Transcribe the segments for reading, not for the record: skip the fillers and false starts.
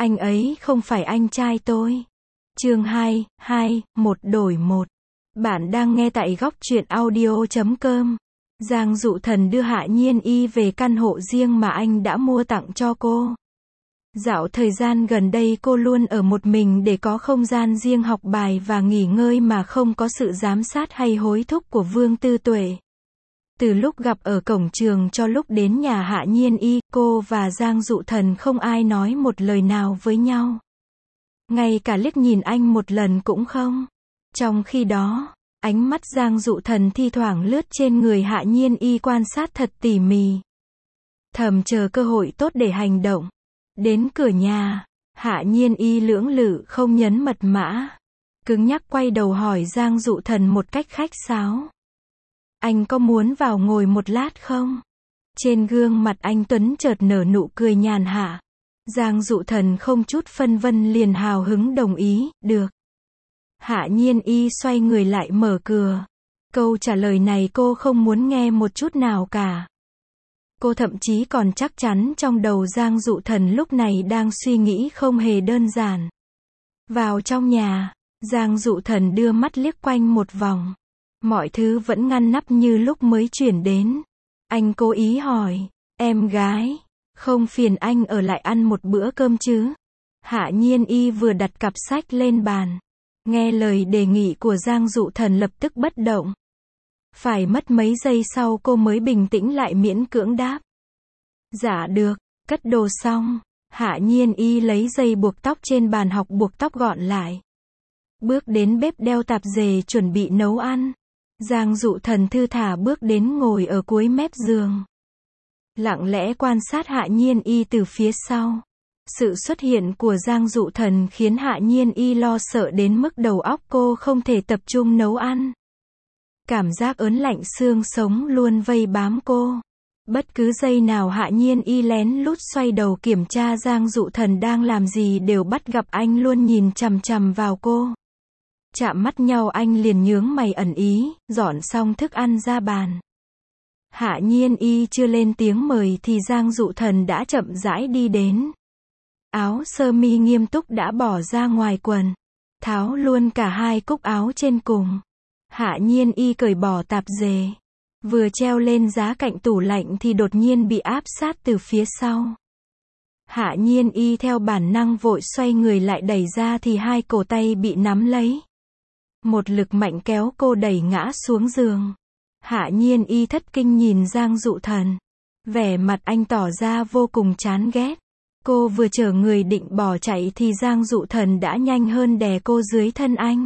Anh ấy không phải anh trai tôi. Chương 1 đổi 1. Bạn đang nghe tại góc truyện audio.com. Giang Dụ Thần đưa Hạ Nhiên Y về căn hộ riêng mà anh đã mua tặng cho cô. Dạo thời gian gần đây cô luôn ở một mình để có không gian riêng học bài và nghỉ ngơi mà không có sự giám sát hay hối thúc của Vương Tư Tuệ. Từ lúc gặp ở cổng trường cho lúc đến nhà Hạ Nhiên Y, cô và Giang Dụ Thần không ai nói một lời nào với nhau. Ngay cả liếc nhìn anh một lần cũng không. Trong khi đó, ánh mắt Giang Dụ Thần thi thoảng lướt trên người Hạ Nhiên Y quan sát thật tỉ mỉ. Thầm chờ cơ hội tốt để hành động. Đến cửa nhà, Hạ Nhiên Y lưỡng lự không nhấn mật mã. Cứng nhắc quay đầu hỏi Giang Dụ Thần một cách khách sáo. Anh có muốn vào ngồi một lát không? Trên gương mặt anh Tuấn chợt nở nụ cười nhàn hạ. Giang Dụ Thần không chút phân vân liền hào hứng đồng ý, được. Hạ Nhiên Y xoay người lại mở cửa. Câu trả lời này cô không muốn nghe một chút nào cả. Cô thậm chí còn chắc chắn trong đầu Giang Dụ Thần lúc này đang suy nghĩ không hề đơn giản. Vào trong nhà, Giang Dụ Thần đưa mắt liếc quanh một vòng. Mọi thứ vẫn ngăn nắp như lúc mới chuyển đến. Anh cố ý hỏi, em gái, không phiền anh ở lại ăn một bữa cơm chứ? Hạ Nhiên Y vừa đặt cặp sách lên bàn. Nghe lời đề nghị của Giang Dụ Thần lập tức bất động. Phải mất mấy giây sau cô mới bình tĩnh lại miễn cưỡng đáp. Dạ được, cất đồ xong, Hạ Nhiên Y lấy dây buộc tóc trên bàn học buộc tóc gọn lại. Bước đến bếp đeo tạp dề chuẩn bị nấu ăn. Giang Dụ Thần thư thả bước đến ngồi ở cuối mép giường. Lặng lẽ quan sát Hạ Nhiên Y từ phía sau. Sự xuất hiện của Giang Dụ Thần khiến Hạ Nhiên Y lo sợ đến mức đầu óc cô không thể tập trung nấu ăn. Cảm giác ớn lạnh xương sống luôn vây bám cô. Bất cứ giây nào Hạ Nhiên Y lén lút xoay đầu kiểm tra Giang Dụ Thần đang làm gì đều bắt gặp anh luôn nhìn chằm chằm vào cô. Chạm mắt nhau anh liền nhướng mày ẩn ý, dọn xong thức ăn ra bàn. Hạ Nhiên Y chưa lên tiếng mời thì Giang Dụ Thần đã chậm rãi đi đến. Áo sơ mi nghiêm túc đã bỏ ra ngoài quần. Tháo luôn cả hai cúc áo trên cùng. Hạ Nhiên Y cởi bỏ tạp dề. Vừa treo lên giá cạnh tủ lạnh thì đột nhiên bị áp sát từ phía sau. Hạ Nhiên Y theo bản năng vội xoay người lại đẩy ra thì hai cổ tay bị nắm lấy. Một lực mạnh kéo cô đẩy ngã xuống giường. Hạ Nhiên Y thất kinh nhìn Giang Dụ Thần. Vẻ mặt anh tỏ ra vô cùng chán ghét. Cô vừa chở người định bỏ chạy thì Giang Dụ Thần đã nhanh hơn đè cô dưới thân anh.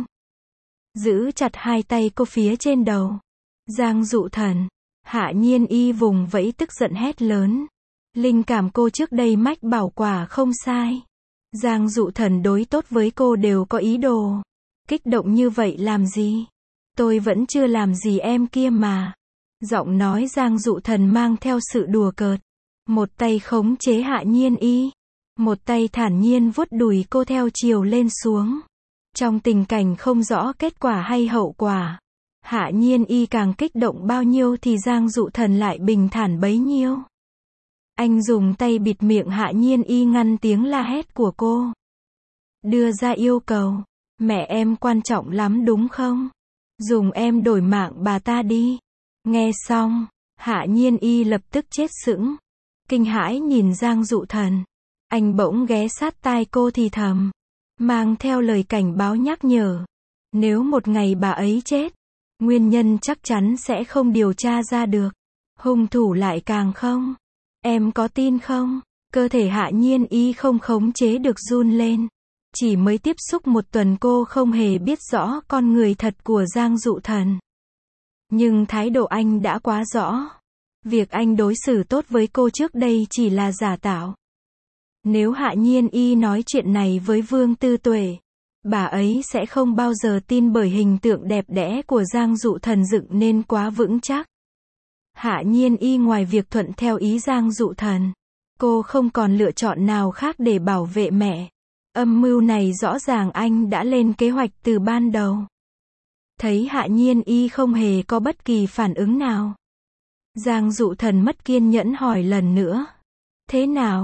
Giữ chặt hai tay cô phía trên đầu. Giang Dụ Thần. Hạ Nhiên Y vùng vẫy tức giận hét lớn. Linh cảm cô trước đây mách bảo quả không sai. Giang Dụ Thần đối tốt với cô đều có ý đồ. Kích động như vậy làm gì? Tôi vẫn chưa làm gì em kia mà. Giọng nói Giang Dụ Thần mang theo sự đùa cợt. Một tay khống chế Hạ Nhiên Y. Một tay thản nhiên vuốt đùi cô theo chiều lên xuống. Trong tình cảnh không rõ kết quả hay hậu quả. Hạ Nhiên Y càng kích động bao nhiêu thì Giang Dụ Thần lại bình thản bấy nhiêu. Anh dùng tay bịt miệng Hạ Nhiên Y ngăn tiếng la hét của cô. Đưa ra yêu cầu. Mẹ em quan trọng lắm đúng không? Dùng em đổi mạng bà ta đi. Nghe xong, Hạ Nhiên Y lập tức chết sững. Kinh hãi nhìn Giang Dụ Thần. Anh bỗng ghé sát tai cô thì thầm. Mang theo lời cảnh báo nhắc nhở. Nếu một ngày bà ấy chết, nguyên nhân chắc chắn sẽ không điều tra ra được. Hung thủ lại càng không. Em có tin không? Cơ thể Hạ Nhiên Y không khống chế được run lên. Chỉ mới tiếp xúc một tuần cô không hề biết rõ con người thật của Giang Dụ Thần. Nhưng thái độ anh đã quá rõ. Việc anh đối xử tốt với cô trước đây chỉ là giả tạo. Nếu Hạ Nhiên Y nói chuyện này với Vương Tư Tuệ, bà ấy sẽ không bao giờ tin bởi hình tượng đẹp đẽ của Giang Dụ Thần dựng nên quá vững chắc. Hạ Nhiên Y ngoài việc thuận theo ý Giang Dụ Thần, cô không còn lựa chọn nào khác để bảo vệ mẹ. Âm mưu này rõ ràng anh đã lên kế hoạch từ ban đầu. Thấy Hạ Nhiên Y không hề có bất kỳ phản ứng nào. Giang Dụ Thần mất kiên nhẫn hỏi lần nữa. Thế nào?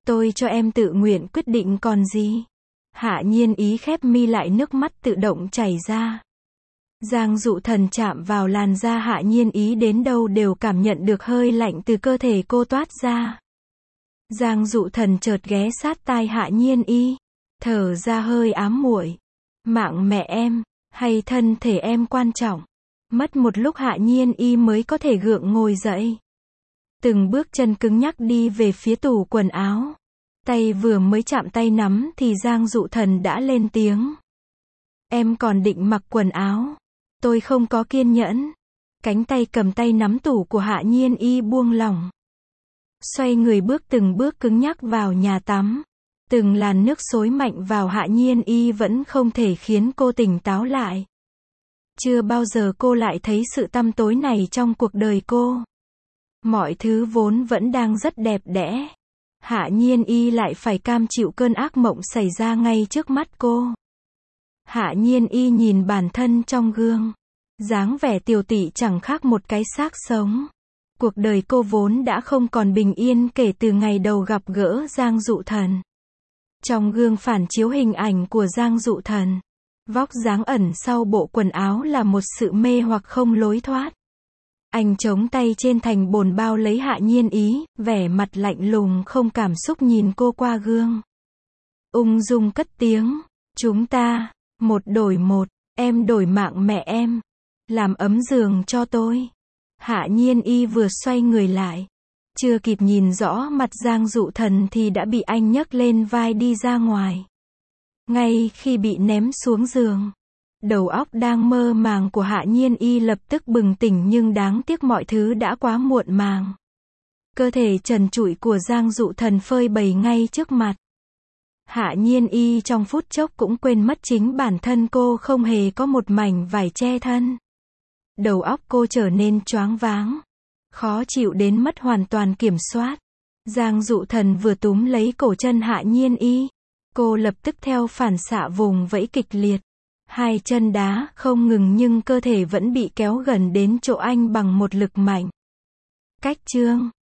Tôi cho em tự nguyện quyết định còn gì. Hạ Nhiên Ý khép mi lại, nước mắt tự động chảy ra. Giang Dụ Thần chạm vào làn da Hạ Nhiên Ý, đến đâu đều cảm nhận được hơi lạnh từ cơ thể cô toát ra. Giang Dụ Thần chợt ghé sát tai Hạ Nhiên Y, thở ra hơi ám muội. Mạng mẹ em, hay thân thể em quan trọng? Mất một lúc Hạ Nhiên Y mới có thể gượng ngồi dậy. Từng bước chân cứng nhắc đi về phía tủ quần áo. Tay vừa mới chạm tay nắm thì Giang Dụ Thần đã lên tiếng. Em còn định mặc quần áo. Tôi không có kiên nhẫn. Cánh tay cầm tay nắm tủ của Hạ Nhiên Y buông lỏng. Xoay người bước từng bước cứng nhắc vào nhà tắm. Từng làn nước xối mạnh vào Hạ Nhiên Y vẫn không thể khiến cô tỉnh táo lại. Chưa bao giờ cô lại thấy sự tăm tối này trong cuộc đời cô. Mọi thứ vốn vẫn đang rất đẹp đẽ. Hạ Nhiên Y lại phải cam chịu cơn ác mộng xảy ra ngay trước mắt cô. Hạ Nhiên Y nhìn bản thân trong gương. Dáng vẻ tiều tụy chẳng khác một cái xác sống. Cuộc đời cô vốn đã không còn bình yên kể từ ngày đầu gặp gỡ Giang Dụ Thần. Trong gương phản chiếu hình ảnh của Giang Dụ Thần. Vóc dáng ẩn sau bộ quần áo là một sự mê hoặc không lối thoát. Anh chống tay trên thành bồn bao lấy Hạ Nhiên Ý, vẻ mặt lạnh lùng không cảm xúc nhìn cô qua gương. Ung dung cất tiếng, chúng ta, một đổi một, em đổi mạng mẹ em, làm ấm giường cho tôi. Hạ Nhiên Y vừa xoay người lại, chưa kịp nhìn rõ mặt Giang Dụ Thần thì đã bị anh nhấc lên vai đi ra ngoài. Ngay khi bị ném xuống giường, đầu óc đang mơ màng của Hạ Nhiên Y lập tức bừng tỉnh, nhưng đáng tiếc mọi thứ đã quá muộn màng. Cơ thể trần trụi của Giang Dụ Thần phơi bày ngay trước mặt. Hạ Nhiên Y trong phút chốc cũng quên mất chính bản thân cô không hề có một mảnh vải che thân. Đầu óc cô trở nên choáng váng, khó chịu đến mất hoàn toàn kiểm soát. Giang Dụ Thần vừa túm lấy cổ chân Hạ Nhiên Y, cô lập tức theo phản xạ vùng vẫy kịch liệt. Hai chân đá không ngừng nhưng cơ thể vẫn bị kéo gần đến chỗ anh bằng một lực mạnh. Cách chương